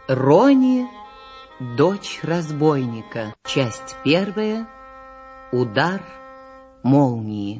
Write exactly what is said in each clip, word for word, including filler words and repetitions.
Рони, дочь разбойника. Часть первая. Удар молнии.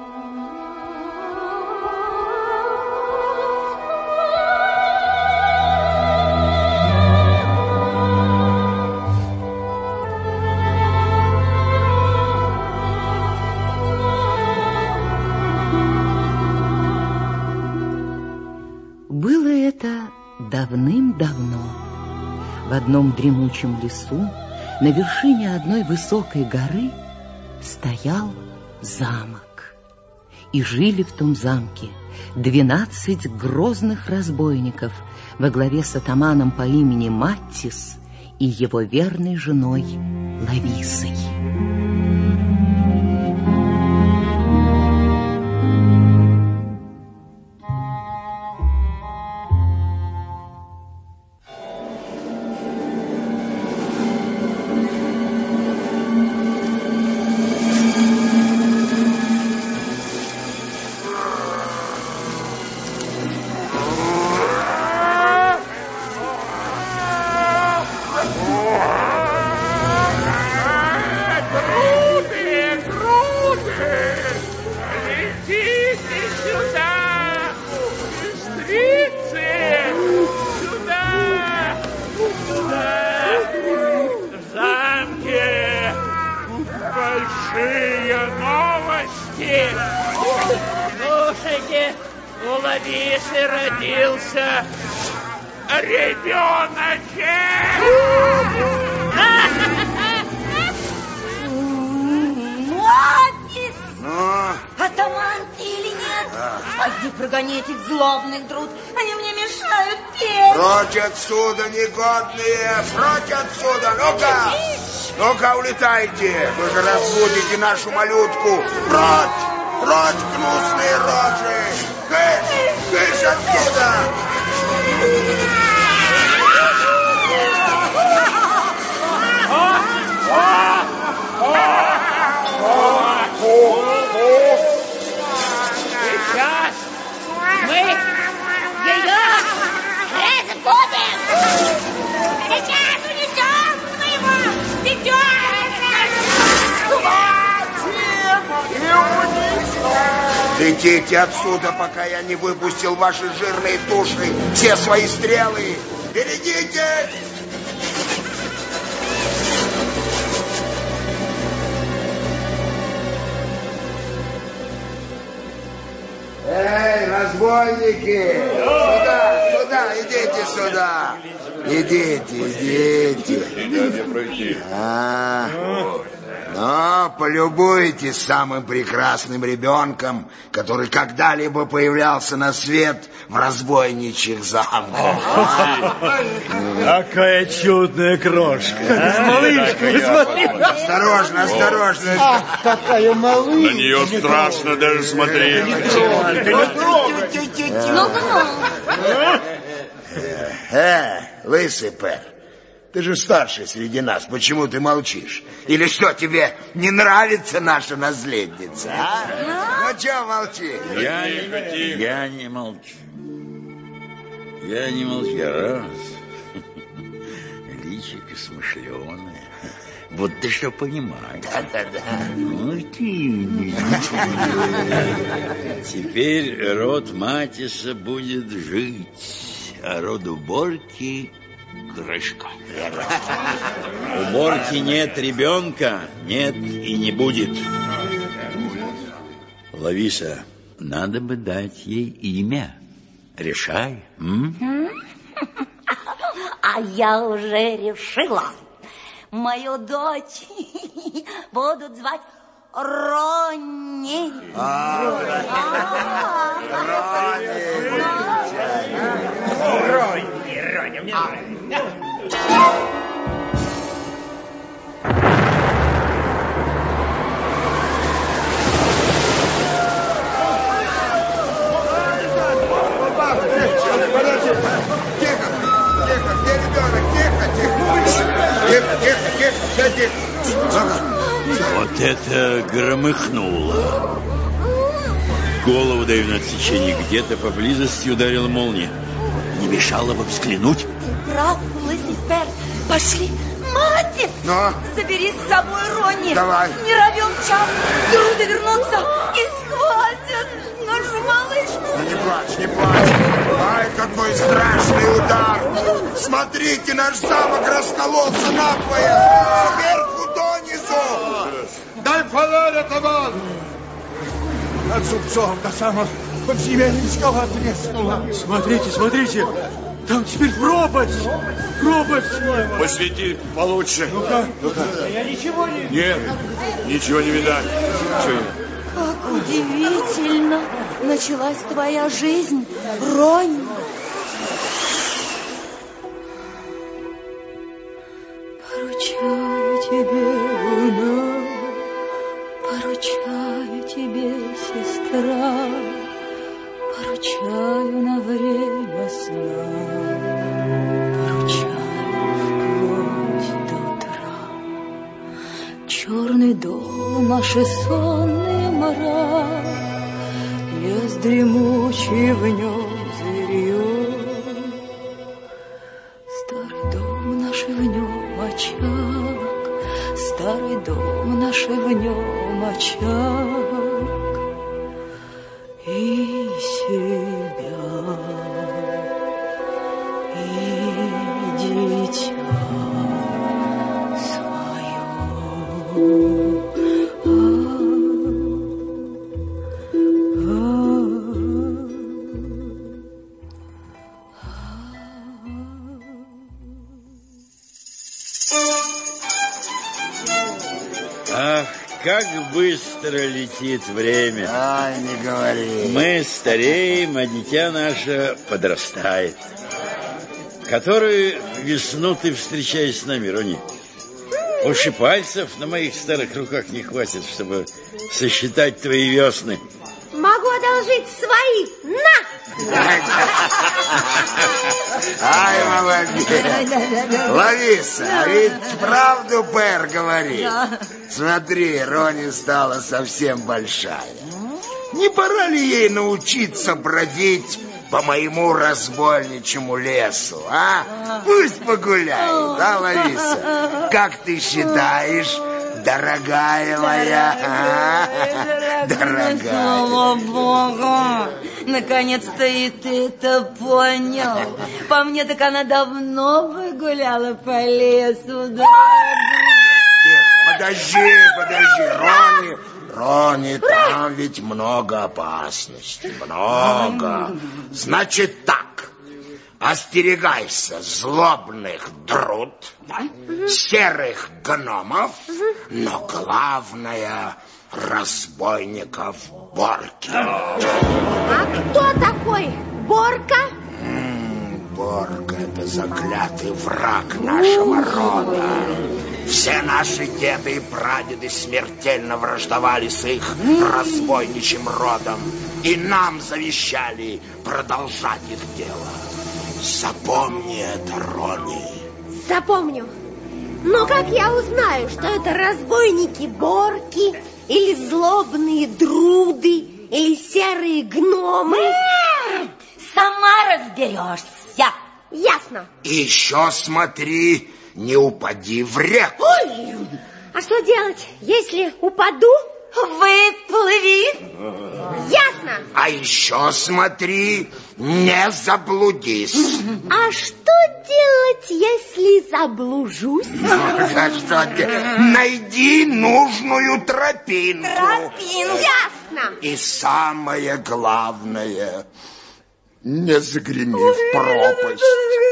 Было это давным-давно. В одном дремучем лесу, на вершине одной высокой горы, стоял замок. И жили в том замке двенадцать грозных разбойников во главе с атаманом по имени Маттис и его верной женой Лависой. Слушайте, у Лависы родился ребеночек! Маттис! Атаман ты или нет? Пойди прогони этих злобных друд, они мне мешают петь. Прочь отсюда, негодные! Прочь отсюда! Ну-ка! Ну-ка, улетайте! Вы же разбудите нашу малютку! Прочь! Прочь, гнусные рожи! Кыш! Кыш отсюда! Сейчас мы ее разбудим! Сейчас унесем своего ребенка! Летите отсюда, пока я не выпустил ваши жирные туши, все свои стрелы! Берегите! Эй, разбойники! Сюда, сюда, идите сюда! Идите, идите! А, ну, полюбуйтесь самым прекрасным ребенком, который когда-либо появлялся на свет в разбойничьих замках. Какая чудная крошка. Малышка, смотри. Осторожно, осторожно. Ах, какая малышка. На нее страшно даже смотреть. Э, лысый Пер, ты же старший среди нас, почему ты молчишь? Или что, тебе не нравится наша наследница, а? Ну, что молчишь? Я не хочу. Я не молчу. Я не молчу. Раз. Личико смышленое. Вот ты что понимаешь. Да-да-да. Ну ты. Теперь род Маттиса будет жить, а род уборки крышка. У Борки нет ребенка, нет и не будет. Лависа, надо бы дать ей имя. Решай. М? А я уже решила. Мою дочь будут звать Ронни. Ронни, Ронни, мне нравится. Тихо, тихо, где ребенок? Тихо, тихо. Тихо, тихо, тихо, все тихо. Вот это громыхнуло. Голову даю на отсечение. Где-то поблизости ударила молния. Не мешало бы взглянуть. прав, Лысипер. Пошли. Молодец. Но? Забери с собой Ронни. Давай. Не равен час. Друды вернутся и схватят нашу малышку. Ну не плачь, не плачь. Ай, какой страшный удар. Смотрите, наш замок раскололся надвое. Сверху донизу. Дай фонарь, атаман. Над зубцом до самого подземелья скала треснула. Смотрите, смотрите. Там теперь пропасть. Пропасть. Посвети получше. Ну-ка. Ну-ка. Я ничего не... Нет, ничего не видать. Ничего не... Как удивительно началась твоя жизнь, Ронни. Поручаю тебе, луна, поручаю тебе, сестра, поручаю на время сна, поручаю вплоть до утра. Черный дом, наши сонные мрак, лес дремучий, в нем зверье. Старый дом наш, в нем очаг, старый дом наш, в нем очаг. И себя, и дитя свое. Ах, как быстро летит время. Ай, не говори. Мы стареем, а дитя наше подрастает. Которую весну ты встречаешь с нами, Ронни? Уж и пальцев на моих старых руках не хватит, чтобы сосчитать твои весны. Могу одолжить свои. На! Ай, молодец. Лариса, а ведь правду Пэр говорит. Смотри, Ронни стала совсем большая. Не пора ли ей научиться бродить по моему разбойничьему лесу, а? Пусть погуляет, да, Лариса? Как ты считаешь, дорогая моя? А? Дорогая. Слава Богу! Наконец-то и ты это понял. По мне, так она давно бы гуляла по лесу, дорогая. Подожди, подожди, Ронни, Ронни, там ведь много опасностей, много. Значит так, остерегайся злобных друд, серых гномов, но главное разбойников Борки. А кто такой Борка? Борка — это заклятый враг нашего рода. Все наши деды и прадеды смертельно враждовали с их разбойничьим родом, и нам завещали продолжать их дело. Запомни это, Ронни. Запомню. Но как я узнаю, что это разбойники Борки, или злобные друды, или серые гномы? Сама разберешься. Ясно. И еще смотри, не упади в реку. Ой! А что делать, если упаду? Выплыви. Ясно. А еще смотри, не заблудись. А что делать, если заблужусь? А что делать? Найди нужную тропинку. Тропинку. Ясно. И самое главное, не загреми в пропасть,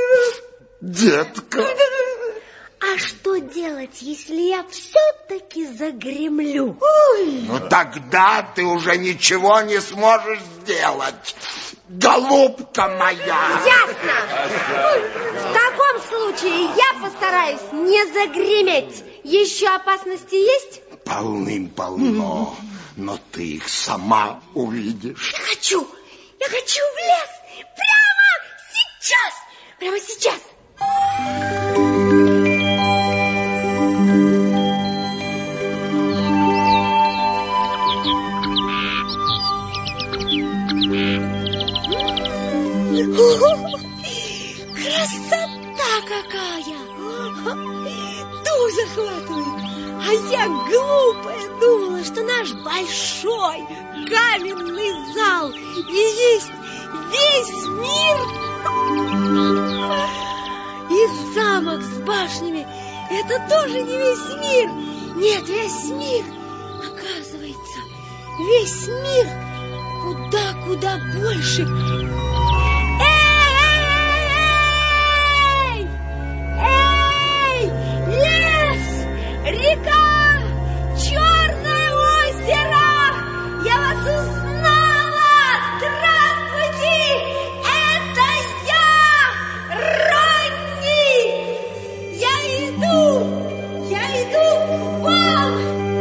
детка. А что делать, если я все-таки загремлю? Ну тогда ты уже ничего не сможешь сделать, голубка моя. Ясно. В таком случае я постараюсь не загреметь. Еще опасности есть? Полным-полно, но ты их сама увидишь. Я хочу, я хочу в лес. Прямо сейчас, прямо сейчас. Красота какая! Дух захватывает! А я глупая думала, что наш большой каменный зал и есть весь мир! И замок с башнями — это тоже не весь мир! Нет, весь мир! Оказывается, весь мир куда-куда больше! Река! Черное озеро! Я вас узнала! Здравствуйте! Это я! Ронни! Я иду! Я иду к вам!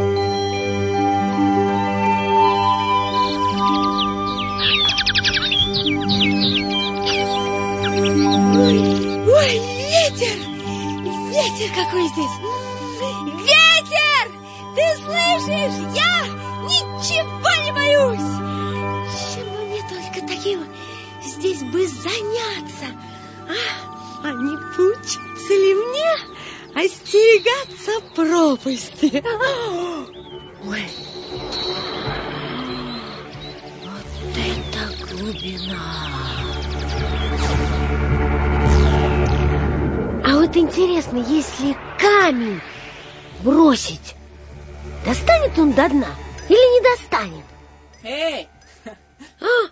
Ой, ой, ветер! Ветер какой здесь! Ветер! Ты слышишь? Я ничего не боюсь! Чем бы мне только таким здесь бы заняться? А, а не получится ли мне остерегаться пропасти? Ой! Вот это глубина! А вот интересно, если камень бросить, достанет он до дна или не достанет? Эй! А?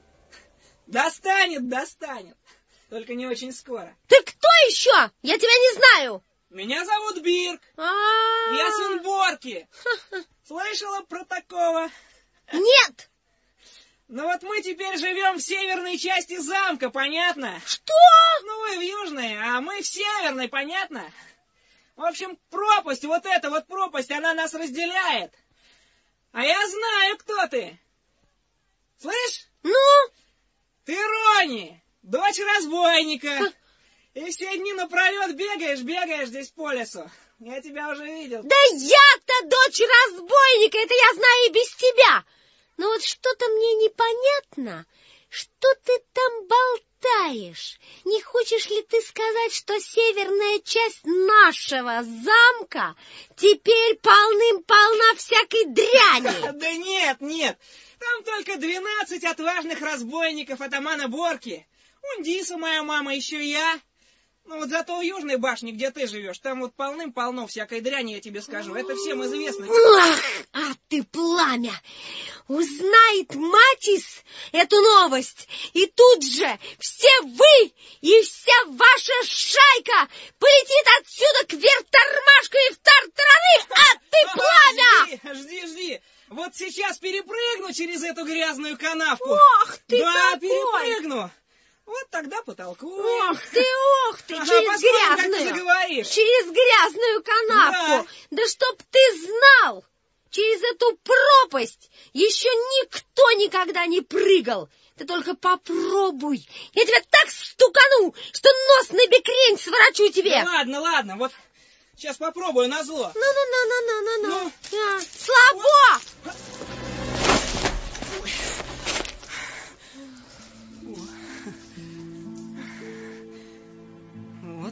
Достанет, достанет. Только не очень скоро. Ты кто еще? Я тебя не знаю. Меня зовут Бирк. А-а-а. Я сын Борки. Слышала про такого? Нет. Ну вот мы теперь живем в северной части замка, понятно? Что? Ну вы в южной, а мы в северной, понятно? В общем, пропасть, вот эта вот пропасть, она нас разделяет. А я знаю, кто ты. Слышь? Ну? Ты Ронни, дочь разбойника. И все дни напролет бегаешь, бегаешь здесь по лесу. Я тебя уже видел. Да я-то дочь разбойника, это я знаю и без тебя. Но вот что-то мне непонятно. Что ты там болтаешь? Не хочешь ли ты сказать, что северная часть нашего замка теперь полным-полна всякой дряни? Да нет, нет. Там только двенадцать отважных разбойников атамана Борки. Ундиса, моя мама, еще я. Ну вот зато у южной башни, где ты живешь, там вот полным-полно всякой дряни, я тебе скажу. Это всем известно. Ах, а ты пламя! Узнает Матис эту новость, и тут же все вы и вся ваша шайка полетит отсюда к вертормашку и в тартарары, а ты пламя! Жди, жди, жди. Вот сейчас перепрыгну через эту грязную канавку. Ох ты да, какой! перепрыгну. Вот тогда потолкуем. Ох ты, ох ты, Ага, через посмотрим, как ты грязную, заговоришь. через грязную канавку. Да. да чтоб ты знал, через эту пропасть еще никто никогда не прыгал. Ты только попробуй. Я тебя так стукану, что нос на бекрень сворачу тебе. Ну, ладно, ладно, вот сейчас попробую назло. Ну-ну-ну-ну-ну-ну. Ну. Слабо! Вот.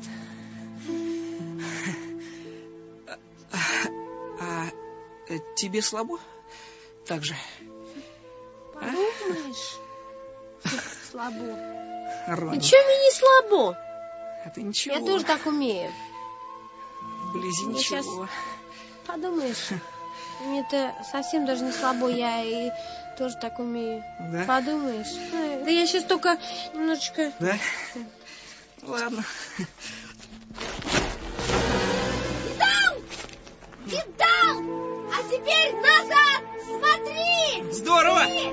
А, а тебе слабо? Так же? Подумаешь, а? Слабо. Ронни. Ничего мне не слабо. А ты ничего. Я тоже так умею. Вблизи Мне ничего. Сейчас... Подумаешь, мне-то совсем даже не слабо, я и тоже так умею. Да? Подумаешь. Да я сейчас только немножечко... Да? Ладно. Видал? Видал? А теперь назад! Смотри! Здорово! Смотри!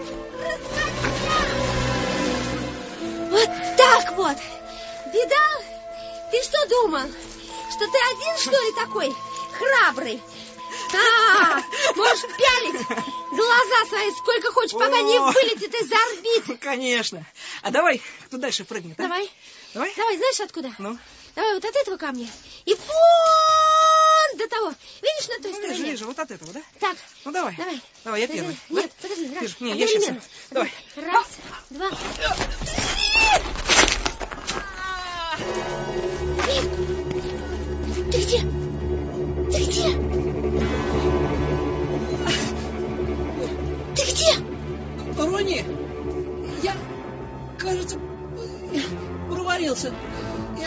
Вот так вот! Видал? Ты что думал? Что ты один, что ли, такой храбрый? А, можешь пялить глаза свои сколько хочешь, пока не вылетит из орбит. Конечно. А давай, кто дальше прыгнет? А? Давай. Давай? Давай, знаешь откуда? Ну? Давай вот от этого камня и вон до того. Видишь, на той ну, стороне? Вижу, вижу, вот от этого, да? Так. Ну, давай. Давай. Давай, я Подожди. первый. Нет, да? подожди. Раз. Не, я сейчас. Давай. Раз, два.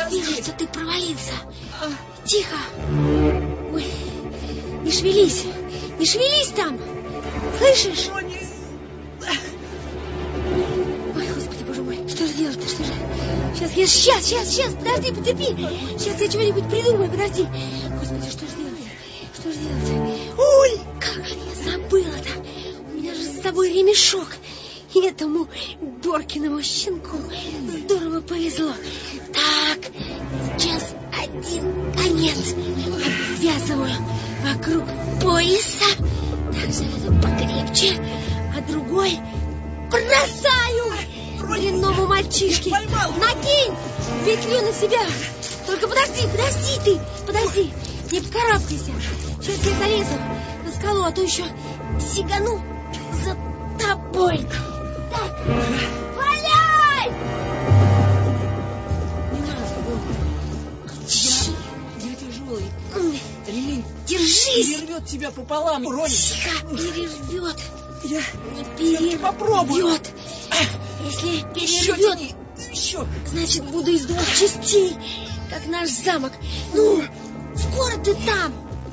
Вижу, что ты провалился. Тихо. Ой, не шевелись. Не шевелись там. Слышишь? Ой, господи, боже мой. Что же делать-то? Что же? Сейчас, я... Сейчас, сейчас, сейчас. Подожди, потерпи. Сейчас я чего-нибудь придумаю. Подожди. Господи, что же делать? Что же делать? Ой, как же я забыла-то. У меня же с собой ремешок. И этому Боркиному щенку здорово повезло. Так, сейчас один конец обвязываю вокруг пояса. Так, завязываю покрепче. А другой бросаю длинному мальчишке. Накинь петлю на себя. Только подожди, подожди ты. Подожди, не покарабкайся. Сейчас я залезу на скалу, а то еще сигану за тобой. Так, валяй! Не надо, Бог. Я, я тяжелый. Ремень Держись! перервет тебя пополам, Рони. Тихо, перервет. Я... Не перервет. Попробую. Если Еще перервет, тяни. Еще. значит, буду из двух частей, как наш замок. Ну, скоро ты там.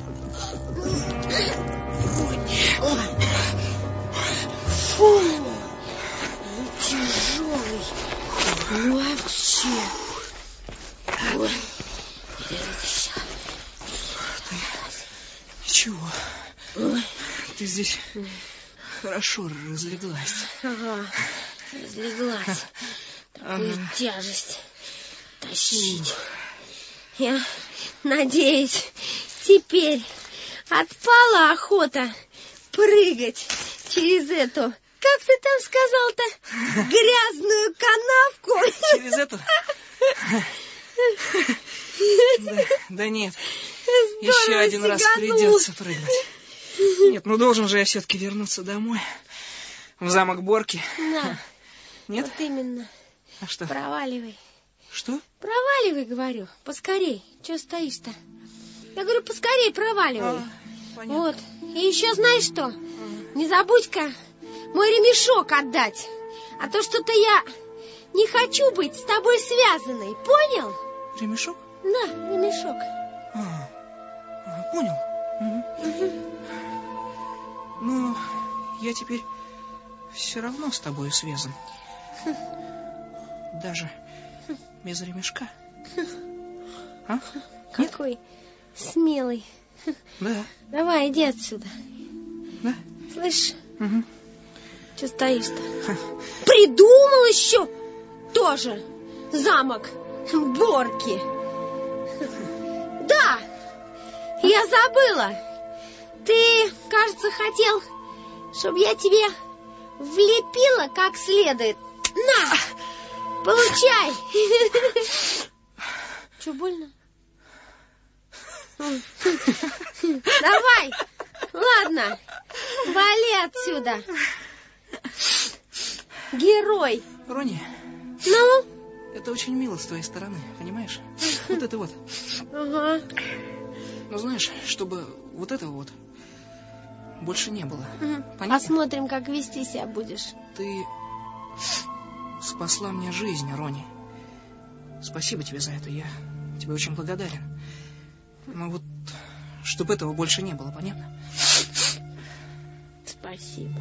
Фу, ну тяжелый. Ну вообще. Ой, еще. Ничего. Ой. Ты здесь хорошо разлеглась. Ага, разлеглась. Такую Ага. тяжесть тащить. Я надеюсь, теперь отпала охота прыгать через эту, как ты там сказал-то, грязную канавку. Через эту? Да, да нет. Еще Здорово один раз сиганул. придется прыгнуть. Нет, ну должен же я все-таки вернуться домой. В замок Борки. Да, Нет? вот именно. А что? Проваливай. Что? Проваливай, говорю. Поскорей. Чего стоишь-то? Я говорю, поскорей проваливай. А, понятно. Вот. И еще знаешь что? Не забудь-ка мой ремешок отдать. А то что-то я не хочу быть с тобой связанной. Понял? Ремешок? Да, ремешок. А, а, понял. Угу. Ну, я теперь все равно с тобой связан. Даже без ремешка. А? Какой Нет? смелый. Да. Давай, иди отсюда. Да? Слышь, Угу. что стоишь-то? Придумал еще тоже замок Борки. Да, я забыла. Ты, кажется, хотел, чтобы я тебе влепила как следует. На, получай. Че, больно? Давай, ладно, вали отсюда. Герой. Рони, Ну? это очень мило с твоей стороны, понимаешь? Вот это вот. Ага. Ну, знаешь, чтобы вот этого вот больше не было. Понятно? Посмотрим, как вести себя будешь. Ты спасла мне жизнь, Рони. Спасибо тебе за это, я тебе очень благодарен. Но вот, чтобы этого больше не было, понятно? Спасибо.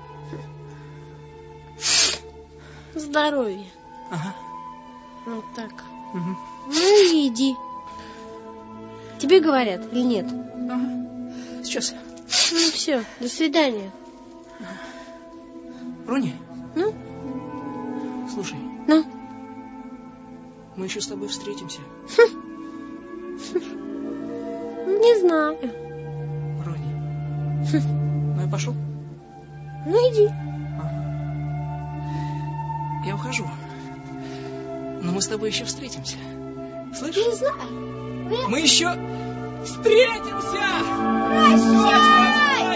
Здоровья. Ага. Вот так. Угу. Ну и иди. Тебе говорят или нет? Ага. Сейчас. Ну все, до свидания. Рони, Ну? слушай, Ну? мы еще с тобой встретимся. Не знаю. Рони. Ну, я пошел. Ну иди. Я ухожу. Но мы с тобой еще встретимся. Слышишь? Не знаю. Мы еще встретимся! Прощай!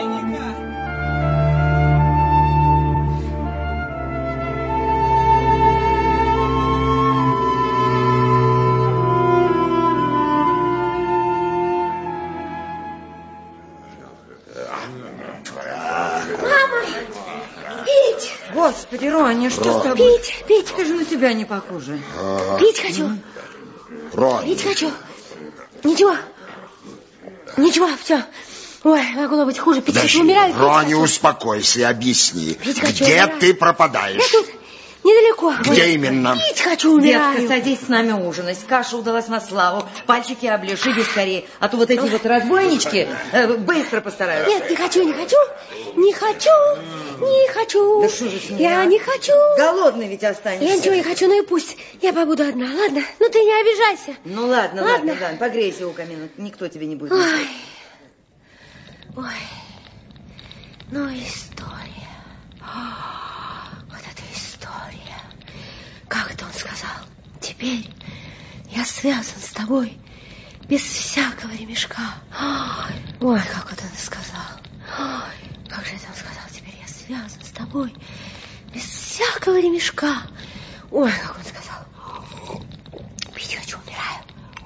Мама! Пить! Господи, Роня, что с тобой? Пить, пить. Ты же на тебя не похожа. Пить хочу. Рони. Пить хочу. Ничего. Ничего, все. Ой, могло быть хуже. Пить хочу, умираю. Рони, успокойся и объясни. Пить хочу, где умираю. ты пропадаешь? Я тут недалеко. Где Ой, именно? Пить хочу, умираю. Детка, садись с нами ужинать. Каша удалась на славу. Пальчики оближь, иди скорее. А то вот эти вот разбойнички э, быстро постараются. Нет, не хочу, не хочу. Не хочу, не хочу. Да что же с ней, Я а? не хочу. Голодный ведь останешься. Я ничего не хочу, ну и пусть. Я побуду одна, ладно? Ну ты не обижайся. Ну ладно, Ладно. ладно, ладно. Погрейся у камина. Никто тебе не будет. Ой. Ой. Ну история. О, вот эта история. Как это он сказал? Теперь я связан с тобой без всякого ремешка. Ой, как вот это сказал. Ой, как же это он сказал? Теперь я связан с тобой без всякого ремешка. Ой, как он сказал. Пить хочу, умираю.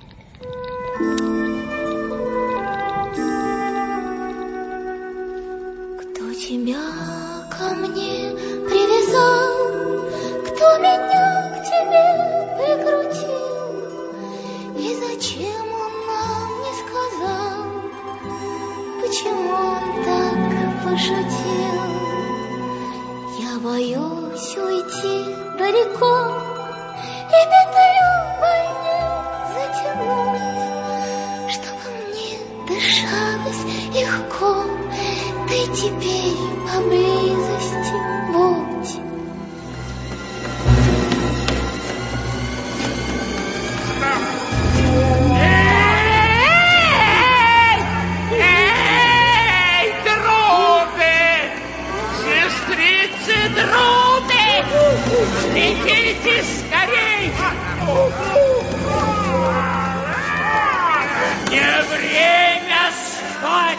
Кто тебя ко мне привязал? Кто меня к тебе прикрутил? И зачем он нам не сказал? Почему он так пошутил? Я боюсь уйти далеко и петлю войны затянуть, чтобы мне дышалось легко. Ты теперь поблизости будь. Эй, друты! Сестрицы, друты! Идите скорей! Не время спать!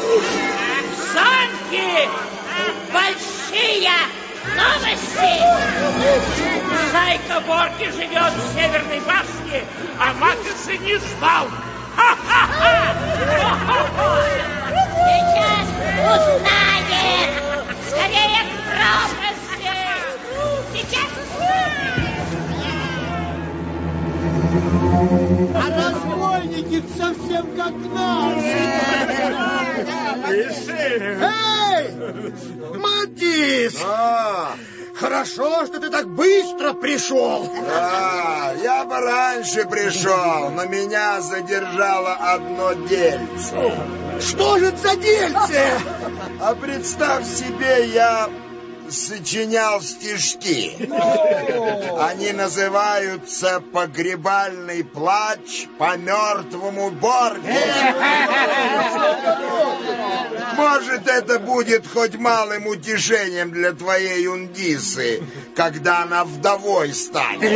Санки! Большие новости! Зайка Борки живет в Северной башне, а Макаса не спал. Сейчас узнает! Скорее к пропасти! Сейчас А разбойники совсем как наши. Эй, Матис! А, Хорошо, что ты так быстро пришел. да, я бы раньше пришел, но меня задержало одно дельце. Что же это за дельце? А представь себе, я сочинял стишки. Они называются «Погребальный плач по мертвому Борге». Может, это будет хоть малым утешением для твоей Ундисы, когда она вдовой станет.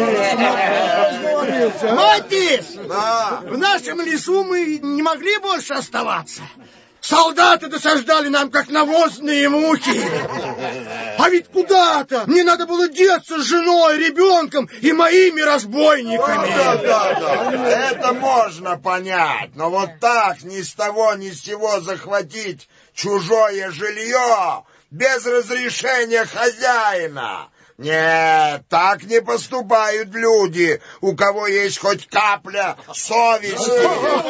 Матис! Да. В нашем лесу мы не могли больше оставаться. Солдаты досаждали нам, как навозные мухи. А ведь куда-то мне надо было деться с женой, ребенком и моими разбойниками. Да, да, да. Это можно понять. Но вот так ни с того ни с сего захватить чужое жилье без разрешения хозяина. Нет, так не поступают люди, у кого есть хоть капля совести.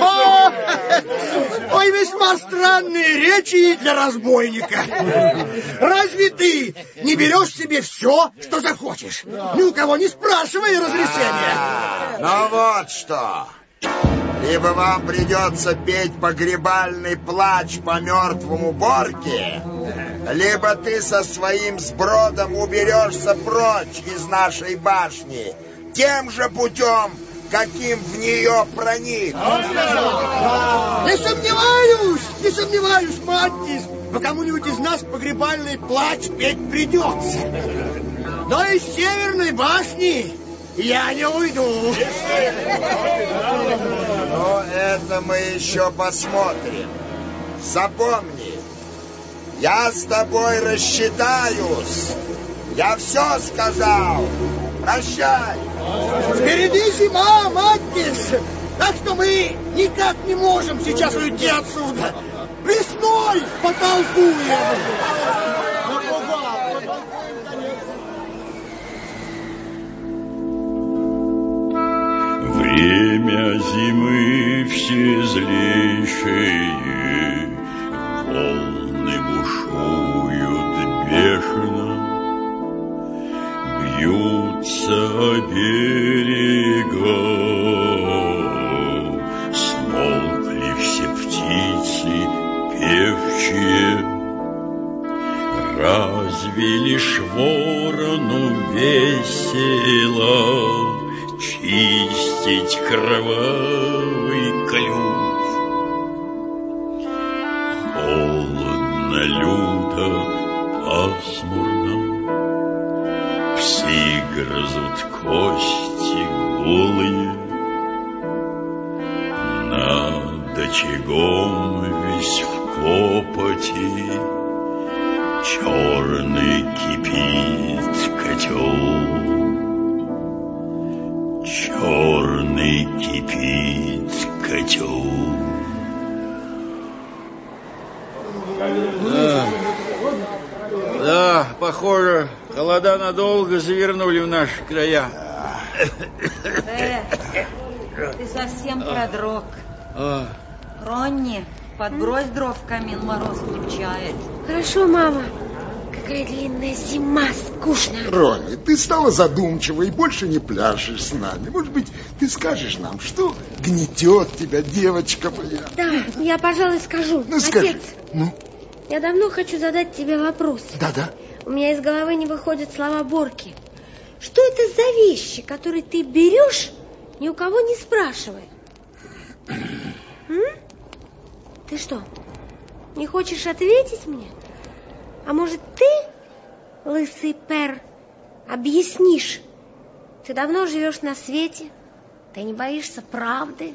Ой, весьма странные речи для разбойника. Разве ты не берешь себе все, что захочешь, ни у кого не спрашивая разрешения? А, ну вот что. Либо вам придется петь погребальный плач по мертвому Борке, либо ты со своим сбродом уберешься прочь из нашей башни тем же путем, каким в нее проник. Не сомневаюсь, не сомневаюсь, Маттис, по кому-нибудь из нас погребальный плач петь придется. Но из Северной башни я не уйду. Но это мы еще посмотрим. Запомни, я с тобой рассчитаюсь. Я все сказал. Прощай. Впереди зима, Маттис, так что мы никак не можем сейчас уйти отсюда. Весной потолкуем. Время зимы все злейшие, волны бушуют бешено, бьются о берега, смолкли все птицы певчие. Разве лишь ворону весело чистить кровавый клюв? Холодно, люто, пасмурно, псы грызут кости голые, над очагом весь в копоти черный кипит котел, черный кипит котел. Да, да, похоже, холода надолго завернули в наши края. Э, ты совсем продрог. Ронни, подбрось дров в камин, мороз крепчает. Хорошо, мама. Какая длинная зима, скучно. Ронни, ты стала задумчивой и больше не пляшешь с нами. Может быть, ты скажешь нам, что гнетет тебя, девочка моя? Да, я, пожалуй, скажу. Ну, Отец, скажи. Ну? Я давно хочу задать тебе вопрос. Да-да. У меня из головы не выходят слова Борки. Что это за вещи, которые ты берешь, ни у кого не спрашивая? М? Ты что, не хочешь ответить мне? А может, ты, лысый Пер, объяснишь? Ты давно живешь на свете, ты не боишься правды?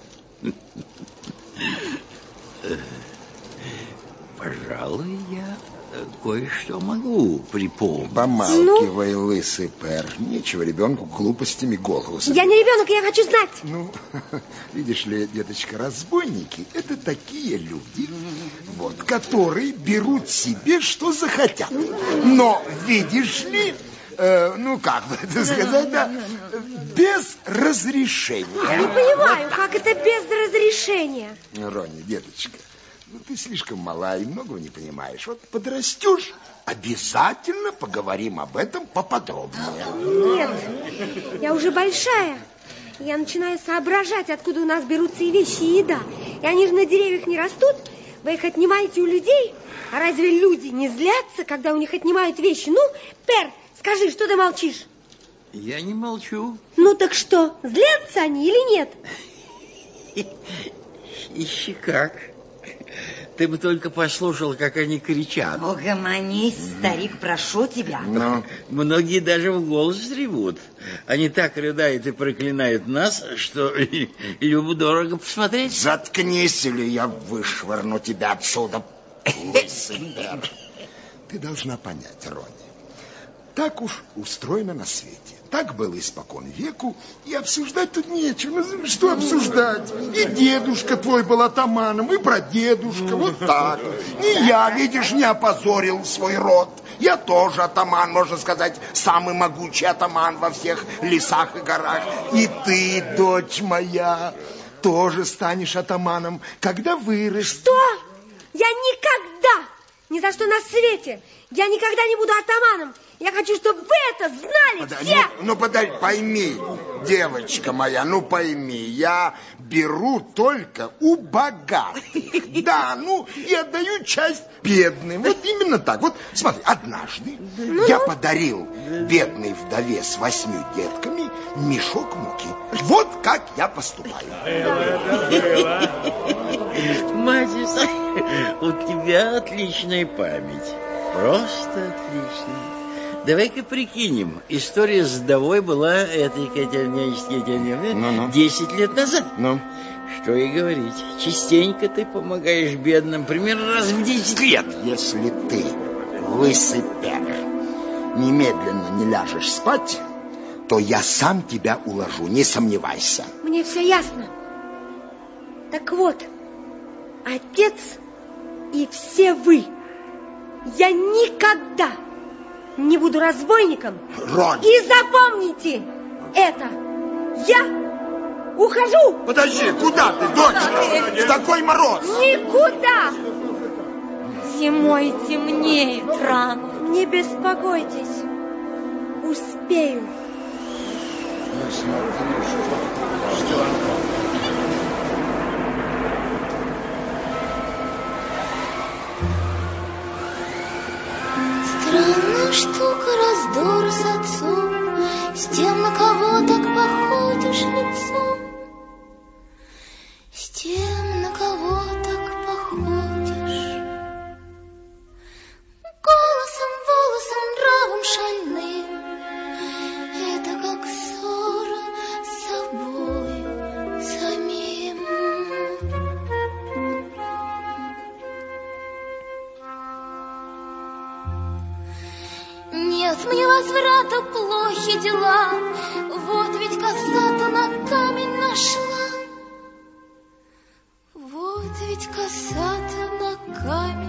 Пожалуй, я кое-что могу припомнить. Помалкивай, ну? Лысый Пер. Нечего ребенку глупостями голову забить. Я не ребенок, я хочу знать. Ну, видишь ли, деточка, разбойники — это такие люди, вот, которые берут себе, что захотят. Но, видишь ли, э, ну, как бы это сказать, да, без разрешения. Не понимаю, как это без разрешения? Ронни, деточка, ну, ты слишком мала и многого не понимаешь. Вот подрастешь, обязательно поговорим об этом поподробнее. Нет, я уже большая. Я начинаю соображать, откуда у нас берутся и вещи, и еда. И они же на деревьях не растут. Вы их отнимаете у людей. А разве люди не злятся, когда у них отнимают вещи? Ну, Пер, скажи, что ты молчишь? Я не молчу. Ну так что, злятся они или нет? Ищи как. Ты бы только послушал, как они кричат. Угомонись, старик, прошу тебя. Но многие даже в голос ревут. Они так рыдают и проклинают нас, что любо-дорого посмотреть. Заткнись, или я вышвырну тебя отсюда, лысый Пер. Ты должна понять, Ронни. Так уж устроено на свете. Так было испокон веку, и обсуждать тут нечего. Ну, что обсуждать? И дедушка твой был атаманом, и прадедушка, вот так. И я, видишь, не опозорил свой род. Я тоже атаман, можно сказать, самый могучий атаман во всех лесах и горах. И ты, дочь моя, тоже станешь атаманом, когда вырастешь. Что? Я никогда, ни за что на свете, я никогда не буду атаманом. Я хочу, чтобы вы это знали, Подай, все. Ну, ну подай, пойми, девочка моя, ну пойми, я беру только у богатых. Да, ну, и отдаю часть бедным. Вот именно так. Вот смотри, однажды ну? я подарил бедной вдове с восьмью детками мешок муки. Вот как я поступаю. Матиса, у тебя отличная память. Просто отличная. Давай-ка прикинем, история с вдовой была этой ну-ну. десять лет назад. Ну? Что и говорить, частенько ты помогаешь бедным, примерно раз в десять лет. Если ты, лысый Пер, немедленно не ляжешь спать, то я сам тебя уложу, не сомневайся. Мне все ясно. Так вот, отец и все вы, я никогда не буду разбойником. Ронни. И запомните это. Я Ухожу! Подожди, куда ты, дочка? В такой мороз! Никуда! Зимой темнеет рано. Не беспокойтесь, успею. Странная штука раздор с отцом, с тем, на кого так походишь лицом, с тем, на кого так походишь. Голосом, волосом, нравом шальным, это как ссора с собой самим. Нет мне возврата, плохи дела, вот ведь коса-то на камень нашла, вот ведь коса-то на камень